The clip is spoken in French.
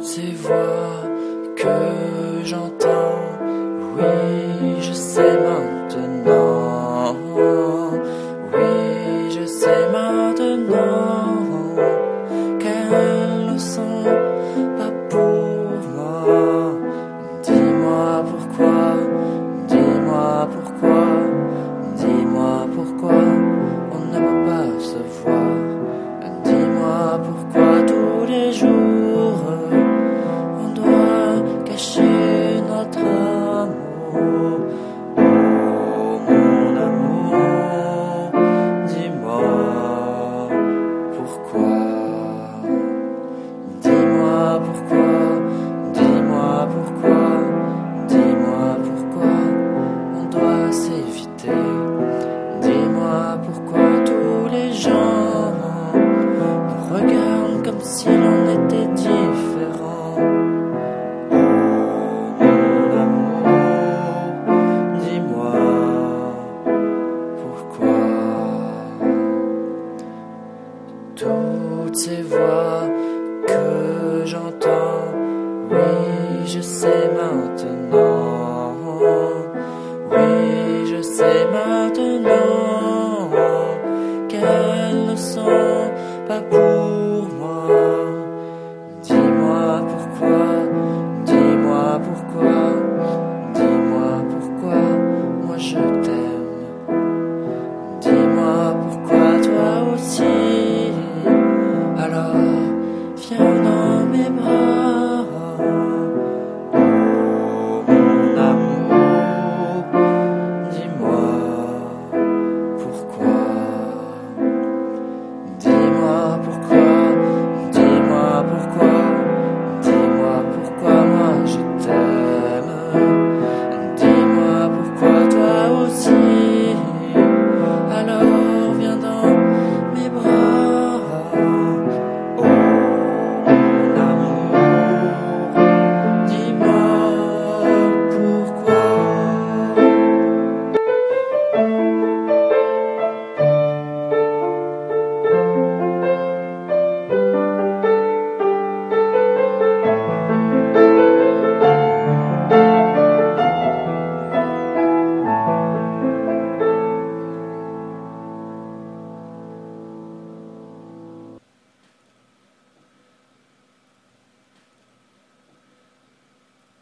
ces voix que j'entends, oui, je sais maintenant. Oui, je sais maintenant qu'elles ne sont pas pour moi. Dis-moi pourquoi, dis-moi pourquoi, dis-moi pourquoi on ne peut pas se voir. Dis-moi pourquoi tous les jours on doit cacher notre amour. Oh mon amour, dis-moi pourquoi. Dis-moi pourquoi, dis-moi pourquoi, dis-moi pourquoi on doit s'éviter. Dis-moi pourquoi tous les gens nous regardent comme si l'on était différent. Oh mon amour, dis-moi pourquoi. Toutes ces voix que j'entends, oui, je sais maintenant. Oui, je sais maintenant qu'elles ne sont pas pour